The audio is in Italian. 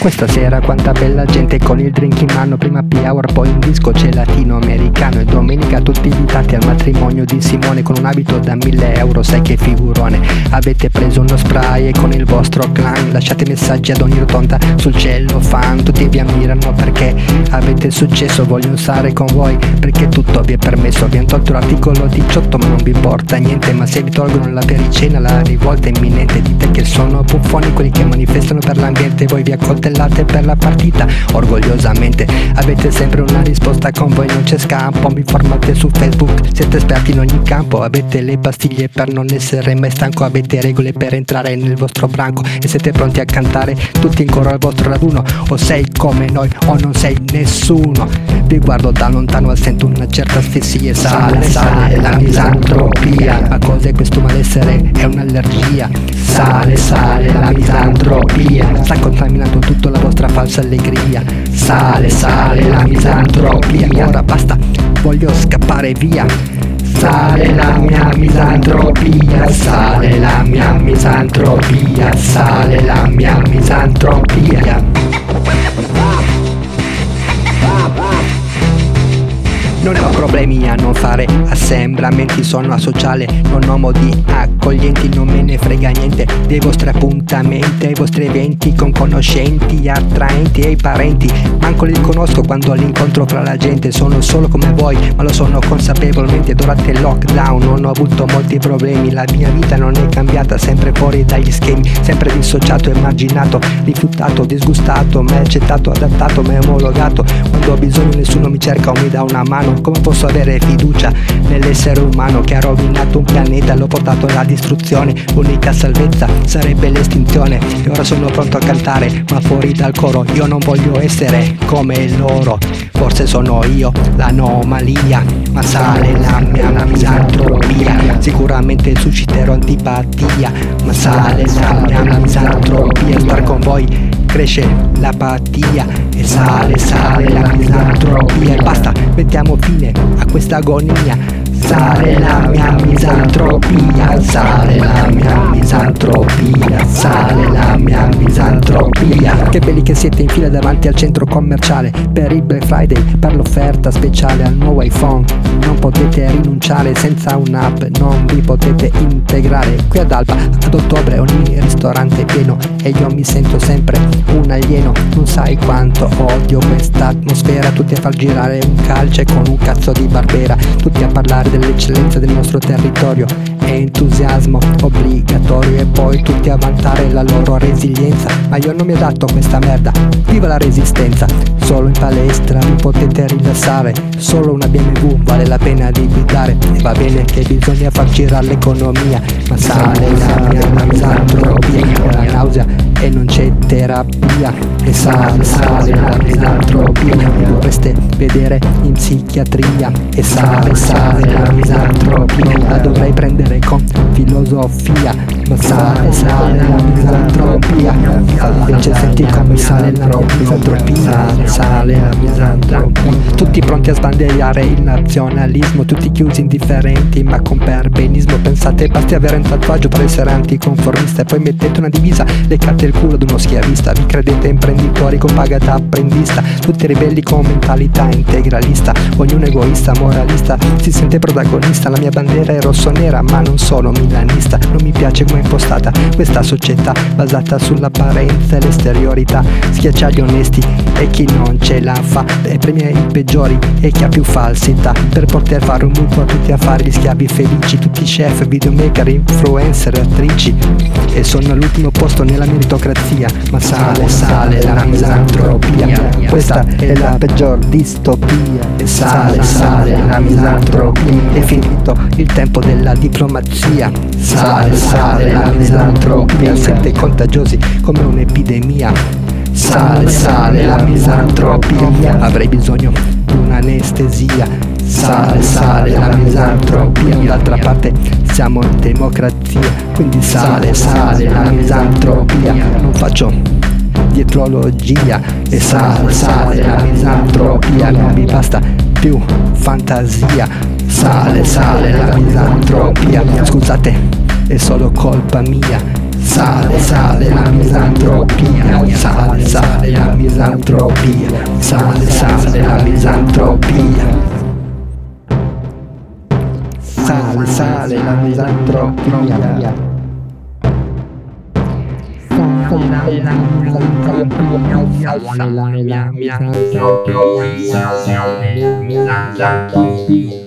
Questa sera quanta bella gente con il drink in mano, prima happy hour poi un disco c'è latinoamericano, e domenica tutti invitati al matrimonio di Simone con un abito da 1.000 euro, sai che figurone. Avete preso uno spray e con il vostro clan lasciate messaggi ad ogni rotonda sul cielo fan, tutti vi ammirano perché avete successo, vogliono stare con voi perché tutto vi è permesso. Vi hanno tolto l'articolo 18 ma non vi importa niente, ma se vi tolgono la pericena la rivolta è imminente. Dite che sono buffoni quelli che manifestano per l'ambiente, voi vi accoltellate per la partita orgogliosamente. Avete sempre una risposta, con voi non c'è scampo, vi informate su Facebook, siete esperti in ogni campo. Avete le pastiglie per non essere mai stanco, avete regole per entrare nel vostro branco e siete pronti a cantare tutti in coro al vostro raduno. O sei come noi o non sei nessuno. Vi guardo da lontano e sento una certa asfissia. Sale la misantropia. Ma cos'è questo malessere? È un'allergia. Sale la misantropia. Sta contaminando tutta la vostra falsa allegria. Sale la misantropia. Ora basta, voglio scappare via. Sale la mia misantropia, sale la mia misantropia, sale la mia misantropia. Non ho problemi a non fare assembramenti, sono asociale, non ho modi accoglienti, non me ne frega niente dei vostri appuntamenti, ai vostri eventi con conoscenti, attraenti e i parenti. Manco li conosco quando l'incontro fra la gente, sono solo come voi, ma lo sono consapevolmente. Durante il lockdown non ho avuto molti problemi, la mia vita non è cambiata, sempre fuori dagli schemi, sempre dissociato, emarginato, rifiutato, disgustato, mai accettato, adattato, mai omologato. Quando ho bisogno nessuno mi cerca o mi dà una mano. Come posso avere fiducia nell'essere umano che ha rovinato un pianeta, l'ho portato alla distruzione? L'unica salvezza sarebbe l'estinzione. E ora sono pronto a cantare, ma fuori dal coro. Io non voglio essere come loro, forse sono io l'anomalia. Ma sale la mia misantropia, sicuramente susciterò antipatia. Ma sale la mia misantropia, star con voi cresce l'apatia. E sale la misantropia. E basta, mettiamo fine a questa agonia. Sale la mia misantropia, sale la mia misantropia, sale la mia misantropia. Che belli che siete in fila davanti al centro commerciale per il Black Friday, per l'offerta speciale al nuovo iPhone. Non potete rinunciare, senza un'app non vi potete integrare. Qui ad Alba ad ottobre ogni ristorante è pieno e io mi sento sempre un alieno. Non sai quanto odio questa atmosfera, tutti a far girare un calce con un cazzo di Barbera, tutti a parlare dell'eccellenza del nostro territorio, è entusiasmo obbligatorio, e poi tutti a vantare la loro resilienza. Ma io non mi adatto a questa merda, viva la resistenza. Solo in palestra vi potete rilassare, solo una BMW vale la pena di guidare. E va bene che bisogna far girare l'economia, ma sale la mia misantropia, la nausea e non c'è terapia. E sale la misantropia, mi dovreste vedere in psichiatria. E sale la misantropia, la dovrei prendere con filosofia. Ma sale la misantropia, invece senti come sale la misantropia. Sale la misantropia. Tutti pronti a sbandierare il nazionalismo, tutti chiusi indifferenti ma con perbenismo. Pensate basti avere un tatuaggio per essere anticonformista, e poi mettete una divisa, leccate il culo ad uno schiavista. Vi credete imprenditori con paga da apprendista, tutti ribelli con mentalità integralista, ognuno egoista, moralista, si sente protagonista. La mia bandiera è rosso-nera ma non sono milanista. Non mi piace come è impostata questa società, basata sull'apparenza e l'esteriorità. Schiaccia gli onesti e chi non ce la fa, e premia i peggiori e chi ha più falsità, per poter fare un mutuo a tutti a fare gli schiavi felici. Tutti chef, videomaker, influencer, attrici, e sono all'ultimo posto nella meritocrazia. Ma sale la misantropia, questa è la peggior distopia. E sale la misantropia, è finito il tempo della diplomazia. Sale la misantropia, siete contagiosi come un'epidemia. Sale la misantropia, avrei bisogno di un'anestesia. Sale la misantropia, d'altra parte siamo in democrazia, quindi sale la misantropia. Non faccio dietrologia. E sale la misantropia, non mi basta più fantasia. Sale la misantropia, scusate, è solo colpa mia. Sale, sale la misantropia, sale, sale la misantropia, sale, sale la misantropia. Sale, sale la misantropia. Sale la misantropia.